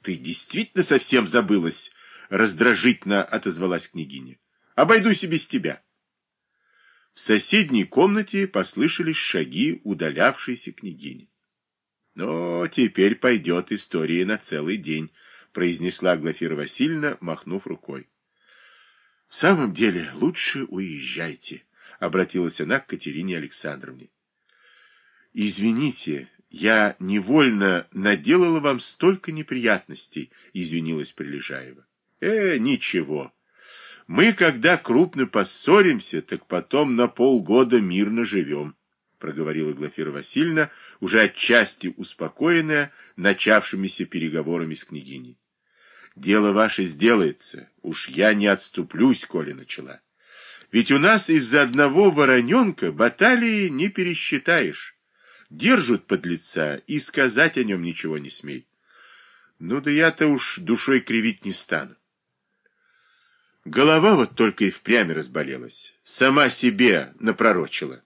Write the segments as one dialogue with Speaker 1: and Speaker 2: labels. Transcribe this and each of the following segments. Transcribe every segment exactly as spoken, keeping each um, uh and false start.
Speaker 1: Ты действительно совсем забылась, раздражительно отозвалась княгиня. Обойдусь и без тебя. В соседней комнате послышались шаги удалявшейся княгини. Но теперь пойдет история на целый день, произнесла Глафира Васильевна, махнув рукой. В самом деле, лучше уезжайте, обратилась она к Катерине Александровне. Извините, я невольно наделала вам столько неприятностей, извинилась Прилежаева. Э, ничего. Мы, когда крупно поссоримся, так потом на полгода мирно живем, проговорила Глафира Васильевна, уже отчасти успокоенная начавшимися переговорами с княгиней. Дело ваше сделается, уж я не отступлюсь, коли начала. Ведь у нас из-за одного вороненка баталии не пересчитаешь. Держат подлеца, и сказать о нем ничего не смей. Ну да я-то уж душой кривить не стану. Голова вот только и впрямь разболелась. Сама себе напророчила.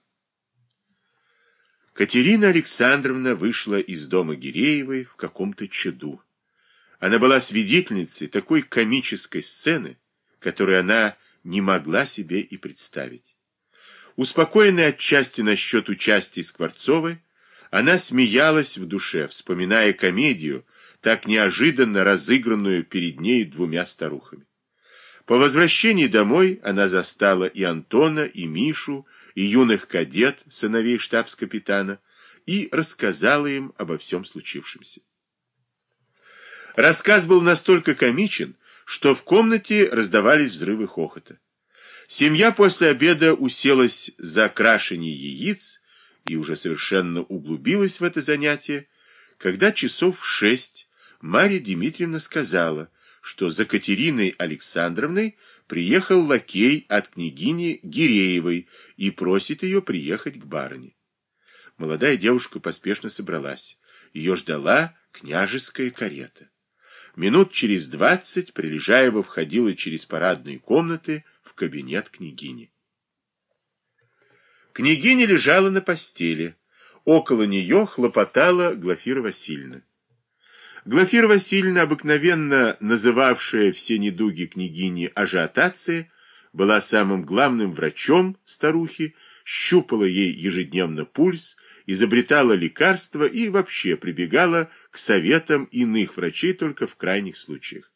Speaker 1: Катерина Александровна вышла из дома Гиреевой в каком-то чаду. Она была свидетельницей такой комической сцены, которую она не могла себе и представить. Успокоенная отчасти насчет участия Скворцовой, она смеялась в душе, вспоминая комедию, так неожиданно разыгранную перед ней двумя старухами. По возвращении домой она застала и Антона, и Мишу, и юных кадет, сыновей штабс-капитана, и рассказала им обо всем случившемся. Рассказ был настолько комичен, что в комнате раздавались взрывы хохота. Семья после обеда уселась за крашение яиц и уже совершенно углубилась в это занятие, когда часов в шесть Марья Дмитриевна сказала, что за Катериной Александровной приехал лакей от княгини Гиреевой и просит ее приехать к барыне. Молодая девушка поспешно собралась. Ее ждала княжеская карета. Минут через двадцать Прилежаева входила через парадные комнаты в кабинет княгини. Княгиня лежала на постели. Около нее хлопотала Глафира Васильевна. Глафира Васильевна, обыкновенно называвшая все недуги княгини ажиотацией, была самым главным врачом старухи, щупала ей ежедневно пульс, изобретала лекарства и вообще прибегала к советам иных врачей только в крайних случаях.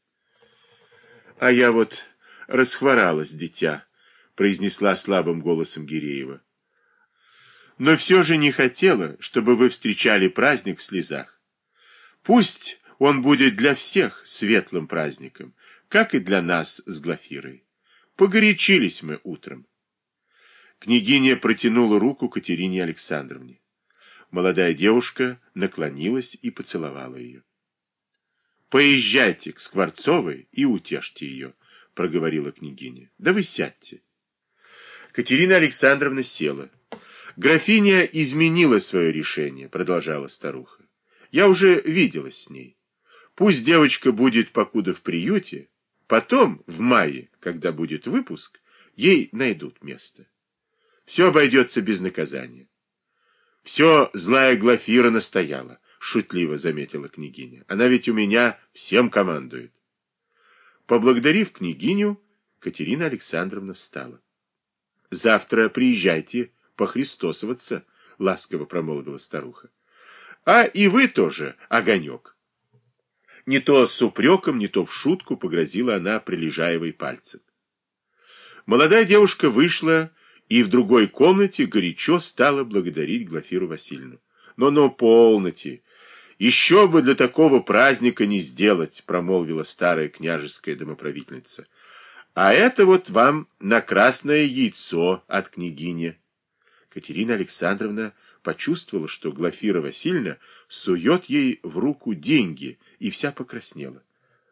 Speaker 1: «А я вот расхворалась, дитя», — произнесла слабым голосом Гиреева. «Но все же не хотела, чтобы вы встречали праздник в слезах. Пусть он будет для всех светлым праздником, как и для нас с Глафирой. Погорячились мы утром». Княгиня протянула руку Катерине Александровне. Молодая девушка наклонилась и поцеловала ее. «Поезжайте к Скворцовой и утешьте ее», — проговорила княгиня. «Да вы сядьте». Катерина Александровна села. «Графиня изменила свое решение», — продолжала старуха. «Я уже виделась с ней. Пусть девочка будет покуда в приюте, потом, в мае, когда будет выпуск, ей найдут место. Все обойдется без наказания». «Все злая Глафира настояла», — шутливо заметила княгиня. «Она ведь у меня всем командует». Поблагодарив княгиню, Катерина Александровна встала. «Завтра приезжайте похристосоваться», — ласково промолвила старуха. «А и вы тоже, огонек». Не то с упреком, не то в шутку погрозила она Прилежаевой пальцем. Молодая девушка вышла и в другой комнате горячо стала благодарить Глафиру Васильевну. «Но-но, полноте! Еще бы для такого праздника не сделать», — промолвила старая княжеская домоправительница. «А это вот вам на красное яйцо от княгини». Катерина Александровна почувствовала, что Глафира Васильевна сует ей в руку деньги, и вся покраснела.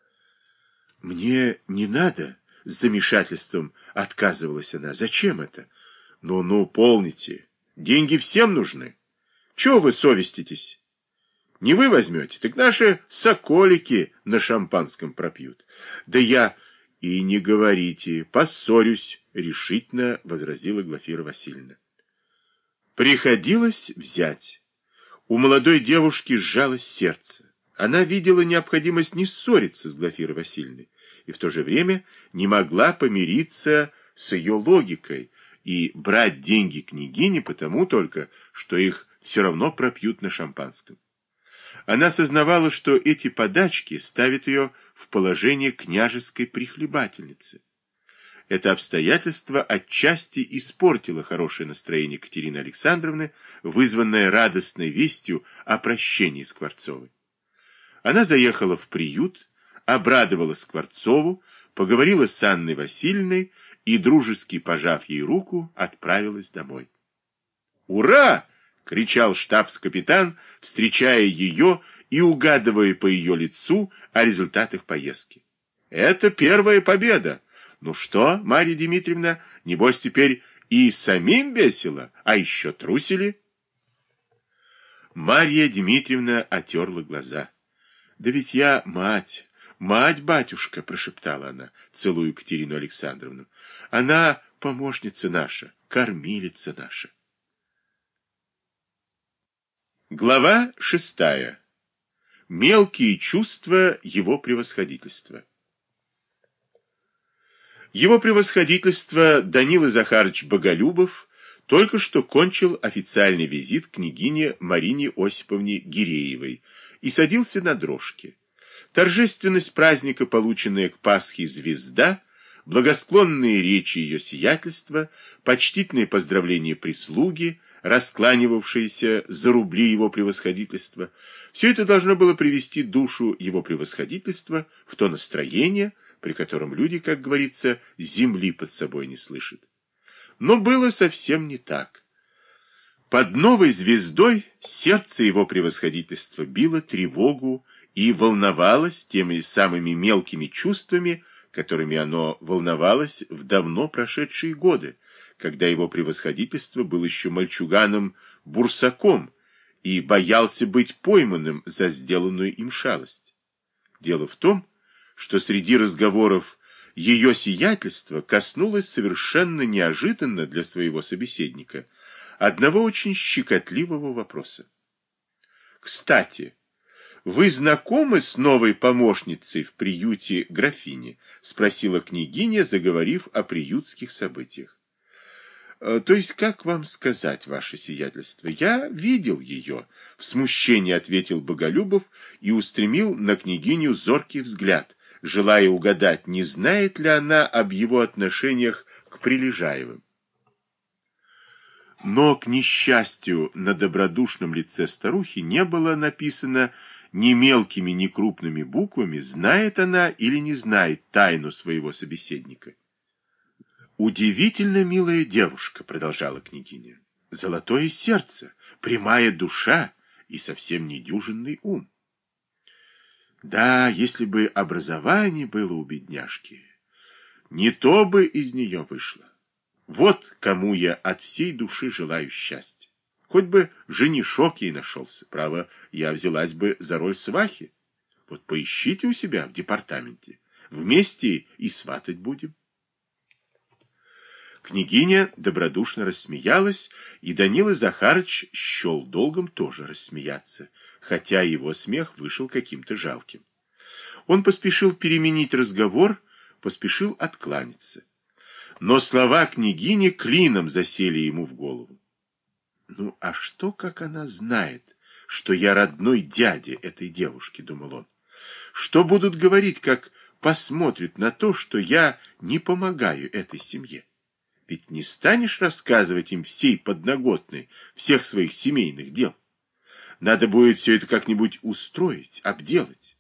Speaker 1: «Мне не надо», — с замешательством отказывалась она. «Зачем это?» «Ну-ну, полните. Деньги всем нужны. Чего вы совеститесь? Не вы возьмете, так наши соколики на шампанском пропьют». «Да я...» «И не говорите, поссорюсь», — решительно возразила Глафира Васильевна. Приходилось взять. У молодой девушки сжалось сердце. Она видела необходимость не ссориться с Глафирой Васильевной и в то же время не могла помириться с ее логикой и брать деньги княгини потому только, что их все равно пропьют на шампанском. Она сознавала, что эти подачки ставят ее в положение княжеской прихлебательницы. Это обстоятельство отчасти испортило хорошее настроение Катерины Александровны, вызванное радостной вестью о прощении Скворцовой. Она заехала в приют, обрадовала Скворцову, поговорила с Анной Васильевной и, дружески пожав ей руку, отправилась домой. «Ура!» — кричал штабс-капитан, встречая ее и угадывая по ее лицу о результатах поездки. «Это первая победа! Ну что, Марья Дмитриевна, небось теперь и самим весело, а еще трусили?» Марья Дмитриевна отерла глаза. «Да ведь я мать, мать, батюшка!» — прошептала она, целуя Катерину Александровну. «Она помощница наша, кормилица наша». Глава шестая. Мелкие чувства его превосходительства. Его превосходительство Данила Захарович Боголюбов только что кончил официальный визит к княгине Марине Осиповне Гиреевой и садился на дрожке. Торжественность праздника, полученная к Пасхе звезда, благосклонные речи ее сиятельства, почтительные поздравления прислуги, раскланивавшиеся за рубли его превосходительства, все это должно было привести душу его превосходительства в то настроение, при котором люди, как говорится, земли под собой не слышат. Но было совсем не так. Под новой звездой сердце его превосходительства било тревогу и волновалось теми самыми мелкими чувствами, которыми оно волновалось в давно прошедшие годы, когда его превосходительство был еще мальчуганом-бурсаком и боялся быть пойманным за сделанную им шалость. Дело в том, что среди разговоров ее сиятельства коснулось совершенно неожиданно для своего собеседника одного очень щекотливого вопроса. «Кстати, вы знакомы с новой помощницей в приюте графини?» — спросила княгиня, заговорив о приютских событиях. «То есть, как вам сказать, ваше сиятельство? Я видел ее», — в смущении ответил Боголюбов и устремил на княгиню зоркий взгляд, желая угадать, не знает ли она об его отношениях к Прилежаевым. Но, к несчастью, на добродушном лице старухи не было написано ни мелкими, ни крупными буквами, знает она или не знает тайну своего собеседника. «Удивительно милая девушка», — продолжала княгиня, — «золотое сердце, прямая душа и совсем недюжинный ум. Да, если бы образование было у бедняжки, не то бы из нее вышло. Вот кому я от всей души желаю счастья. Хоть бы женишок ей нашелся. Право, я взялась бы за роль свахи. Вот поищите у себя в департаменте. Вместе и сватать будем». Княгиня добродушно рассмеялась, и Данила Захарыч счел долгом тоже рассмеяться, хотя его смех вышел каким-то жалким. Он поспешил переменить разговор, поспешил откланяться. Но слова княгини клином засели ему в голову. «Ну, а что, как она знает, что я родной дядя этой девушки?» — думал он. «Что будут говорить, как посмотрят на то, что я не помогаю этой семье? Ведь не станешь рассказывать им всей подноготной всех своих семейных дел. Надо будет все это как-нибудь устроить, обделать».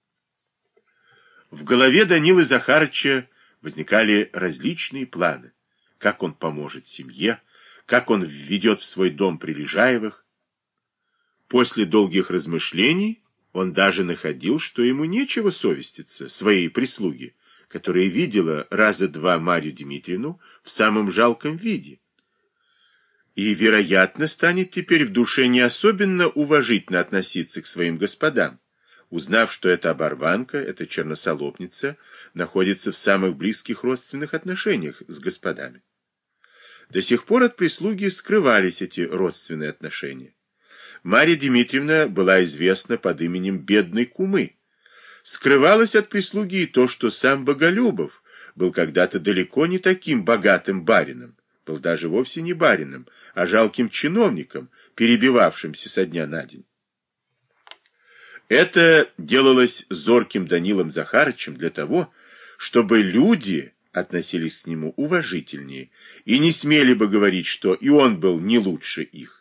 Speaker 1: В голове Данилы Захарыча возникали различные планы, как он поможет семье, как он введет в свой дом Прилежаевых. После долгих размышлений он даже находил, что ему нечего совеститься своей прислуги, которая видела раза два Марью Дмитриевну в самом жалком виде. И, вероятно, станет теперь в душе не особенно уважительно относиться к своим господам, узнав, что эта оборванка, эта черносолопница, находится в самых близких родственных отношениях с господами. До сих пор от прислуги скрывались эти родственные отношения. Марья Дмитриевна была известна под именем Бедной Кумы. Скрывалось от прислуги и то, что сам Боголюбов был когда-то далеко не таким богатым барином, был даже вовсе не барином, а жалким чиновником, перебивавшимся со дня на день. Это делалось зорким Данилом Захарычем для того, чтобы люди относились к нему уважительнее и не смели бы говорить, что и он был не лучше их.